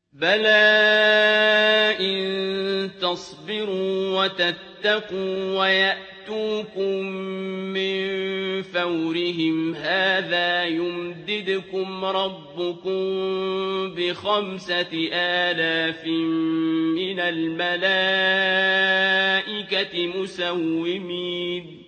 بَلَىٰ إِن تَصْبِرُوا وَتَتَّقُوا وَيَأْتُوكُم مِّن فَوْرِهِمْ هَٰذَا يُمْدِدْكُمْ رَبُّكُم ب5,000 مِّنَ الْمَلَائِكَةِ مُسَوِّمِينَ